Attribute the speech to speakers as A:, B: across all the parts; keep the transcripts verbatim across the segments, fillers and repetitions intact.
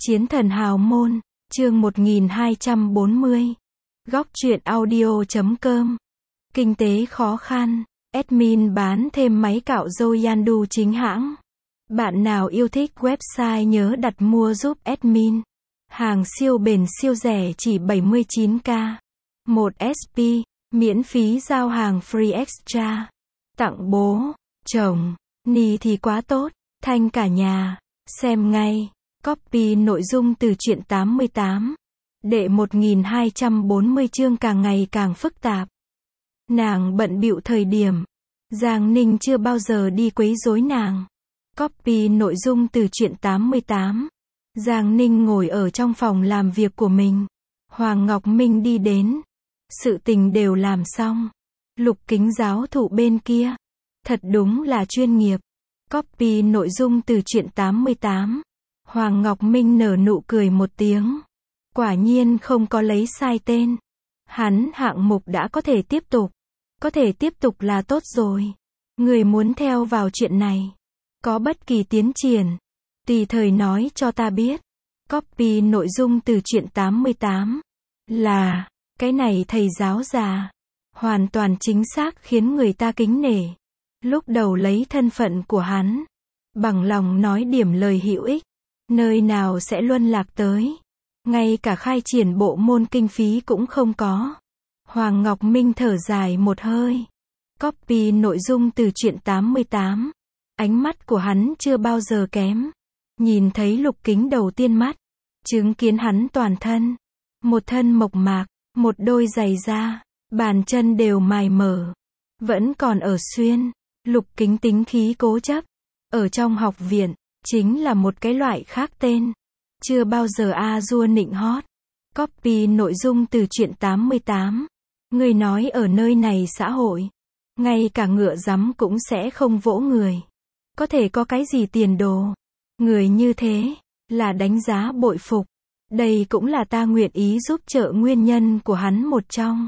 A: Chiến thần hào môn, chương một nghìn hai trăm bốn mươi. Góc truyện audio chấm com. Kinh tế khó khăn, admin bán thêm máy cạo râu Yandu chính hãng. Bạn nào yêu thích website nhớ đặt mua giúp admin. Hàng siêu bền siêu rẻ chỉ bảy mươi chín k. một ét pê, miễn phí giao hàng free extra. Tặng bố, chồng, ni thì quá tốt, thanh cả nhà. Xem ngay. Copy nội dung từ truyện tám mươi tám. Đệ một nghìn hai trăm bốn mươi chương càng ngày càng phức tạp. Nàng bận bịu thời điểm. Giang Ninh chưa bao giờ đi quấy rối nàng. Copy nội dung từ truyện tám mươi tám. Giang Ninh ngồi ở trong phòng làm việc của mình. Hoàng Ngọc Minh đi đến. Sự tình đều làm xong. Lục Kính giáo thụ bên kia. Thật đúng là chuyên nghiệp. Copy nội dung từ truyện tám mươi tám. Hoàng Ngọc Minh nở nụ cười một tiếng. Quả nhiên không có lấy sai tên. Hắn hạng mục đã có thể tiếp tục. Có thể tiếp tục là tốt rồi. Người muốn theo vào chuyện này. Có bất kỳ tiến triển. Tùy thời nói cho ta biết. Copy nội dung từ truyện tám mươi tám. Là, cái này thầy giáo già. Hoàn toàn chính xác khiến người ta kính nể. Lúc đầu lấy thân phận của hắn. Bằng lòng nói điểm lời hữu ích. Nơi nào sẽ luân lạc tới. Ngay cả khai triển bộ môn kinh phí cũng không có. Hoàng Ngọc Minh thở dài một hơi. Copy nội dung từ truyện tám mươi tám. Ánh mắt của hắn chưa bao giờ kém. Nhìn thấy Lục Kính đầu tiên mắt. Chứng kiến hắn toàn thân. Một thân mộc mạc. Một đôi giày da. Bàn chân đều mài mở. Vẫn còn ở xuyên. Lục Kính tính khí cố chấp. Ở trong học viện. Chính là một cái loại khác tên. Chưa bao giờ a dua nịnh hót. Copy nội dung từ truyện tám mươi tám. Người nói ở nơi này xã hội. Ngay cả ngựa rắm cũng sẽ không vỗ người. Có thể có cái gì tiền đồ. Người như thế. Là đánh giá bội phục. Đây cũng là ta nguyện ý giúp trợ nguyên nhân của hắn một trong.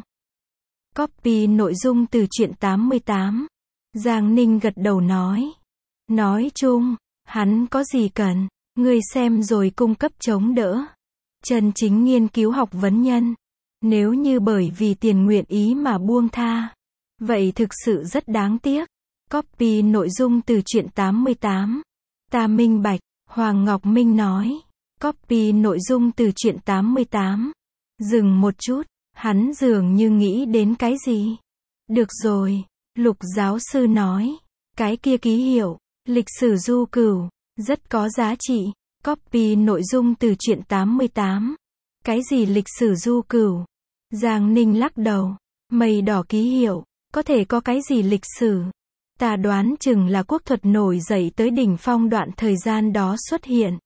A: Copy nội dung từ truyện tám mươi tám. Giang Ninh gật đầu nói. Nói chung. Hắn có gì cần, ngươi xem rồi cung cấp chống đỡ. Chân chính nghiên cứu học vấn nhân. Nếu như bởi vì tiền nguyện ý mà buông tha. Vậy thực sự rất đáng tiếc. Copy nội dung từ truyện tám mươi tám. Ta minh bạch, Hoàng Ngọc Minh nói. Copy nội dung từ truyện tám mươi tám. Dừng một chút, hắn dường như nghĩ đến cái gì. Được rồi, Lục giáo sư nói. Cái kia ký hiệu. Lịch sử du cửu, rất có giá trị. Copy nội dung từ truyện tám mươi tám. Cái gì lịch sử du cửu? Giang Ninh lắc đầu. Mây đỏ ký hiệu, có thể có cái gì lịch sử? Ta đoán chừng là quốc thuật nổi dậy tới đỉnh phong đoạn thời gian đó xuất hiện.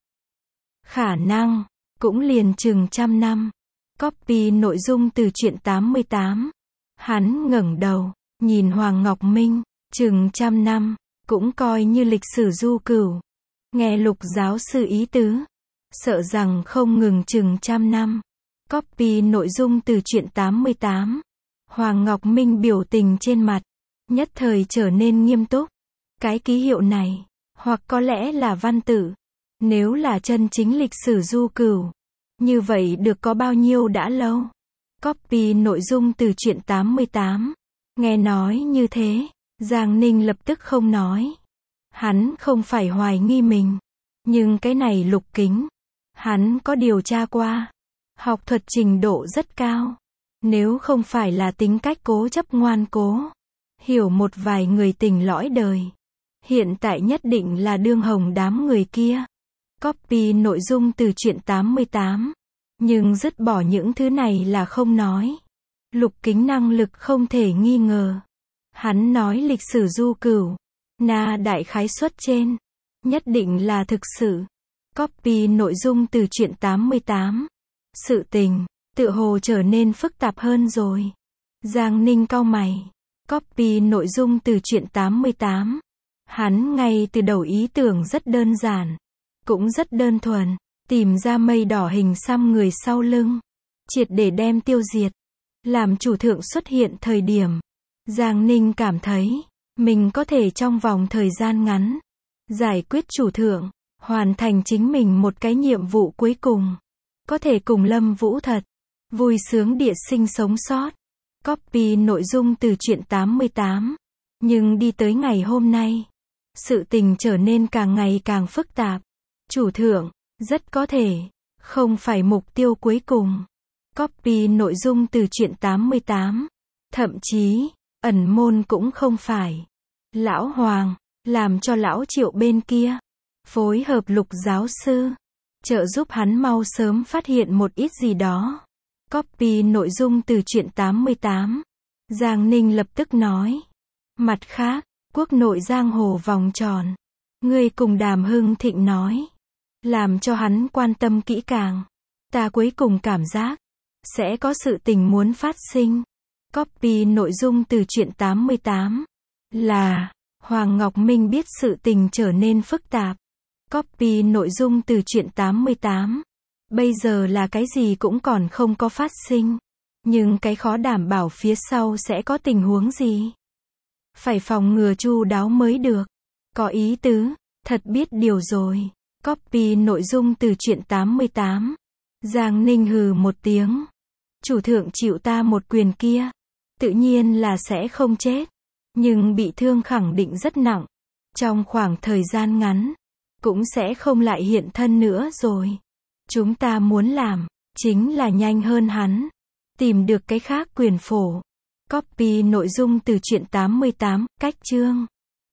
A: Khả năng, cũng liền chừng trăm năm. Copy nội dung từ truyện tám mươi tám. Hắn ngẩng đầu, nhìn Hoàng Ngọc Minh, chừng trăm năm. Cũng coi như lịch sử du cửu. Nghe Lục giáo sư ý tứ. Sợ rằng không ngừng chừng trăm năm. Copy nội dung từ truyện tám mươi tám. Hoàng Ngọc Minh biểu tình trên mặt. Nhất thời trở nên nghiêm túc. Cái ký hiệu này. Hoặc có lẽ là văn tự. Nếu là chân chính lịch sử du cửu. Như vậy được có bao nhiêu đã lâu. Copy nội dung từ truyện tám mươi tám. Nghe nói như thế. Giang Ninh lập tức không nói. Hắn không phải hoài nghi mình. Nhưng cái này Lục Kính. Hắn có điều tra qua. Học thuật trình độ rất cao. Nếu không phải là tính cách cố chấp ngoan cố. Hiểu một vài người tình lõi đời. Hiện tại nhất định là đương hồng đám người kia. Copy nội dung từ truyện tám mươi tám. Nhưng dứt bỏ những thứ này là không nói. Lục Kính năng lực không thể nghi ngờ. Hắn nói lịch sử du cửu. Na đại khái suất trên. Nhất định là thực sự. Copy nội dung từ truyện tám mươi tám. Sự tình, tựa hồ trở nên phức tạp hơn rồi. Giang Ninh cau mày. Copy nội dung từ truyện tám mươi tám. Hắn ngay từ đầu ý tưởng rất đơn giản. Cũng rất đơn thuần. Tìm ra mây đỏ hình xăm người sau lưng. Triệt để đem tiêu diệt. Làm chủ thượng xuất hiện thời điểm. Giang Ninh cảm thấy, mình có thể trong vòng thời gian ngắn, giải quyết chủ thượng, hoàn thành chính mình một cái nhiệm vụ cuối cùng. Có thể cùng Lâm Vũ thật vui sướng địa sinh sống sót. Copy nội dung từ truyện tám mươi tám. Nhưng đi tới ngày hôm nay, sự tình trở nên càng ngày càng phức tạp. Chủ thượng, rất có thể, không phải mục tiêu cuối cùng. Copy nội dung từ truyện tám mươi tám. Thậm chí, ẩn môn cũng không phải. Lão Hoàng, làm cho lão Triệu bên kia, phối hợp Lục giáo sư, trợ giúp hắn mau sớm phát hiện một ít gì đó. Copy nội dung từ truyện tám mươi tám. Giang Ninh lập tức nói. Mặt khác, quốc nội giang hồ vòng tròn. Ngươi cùng Đàm Hưng Thịnh nói. Làm cho hắn quan tâm kỹ càng. Ta cuối cùng cảm giác, sẽ có sự tình muốn phát sinh. Copy nội dung từ truyện tám mươi tám. Là, Hoàng Ngọc Minh biết sự tình trở nên phức tạp. Copy nội dung từ truyện tám mươi tám. Bây giờ là cái gì cũng còn không có phát sinh. Nhưng cái khó đảm bảo phía sau sẽ có tình huống gì. Phải phòng ngừa chu đáo mới được. Có ý tứ, thật biết điều rồi. Copy nội dung từ truyện tám mươi tám. Giang Ninh hừ một tiếng. Chủ thượng chịu ta một quyền kia, tự nhiên là sẽ không chết. Nhưng bị thương khẳng định rất nặng. Trong khoảng thời gian ngắn, cũng sẽ không lại hiện thân nữa rồi. Chúng ta muốn làm, chính là nhanh hơn hắn. Tìm được cái khác quyền phổ. Copy nội dung từ truyện tám mươi tám, cách chương.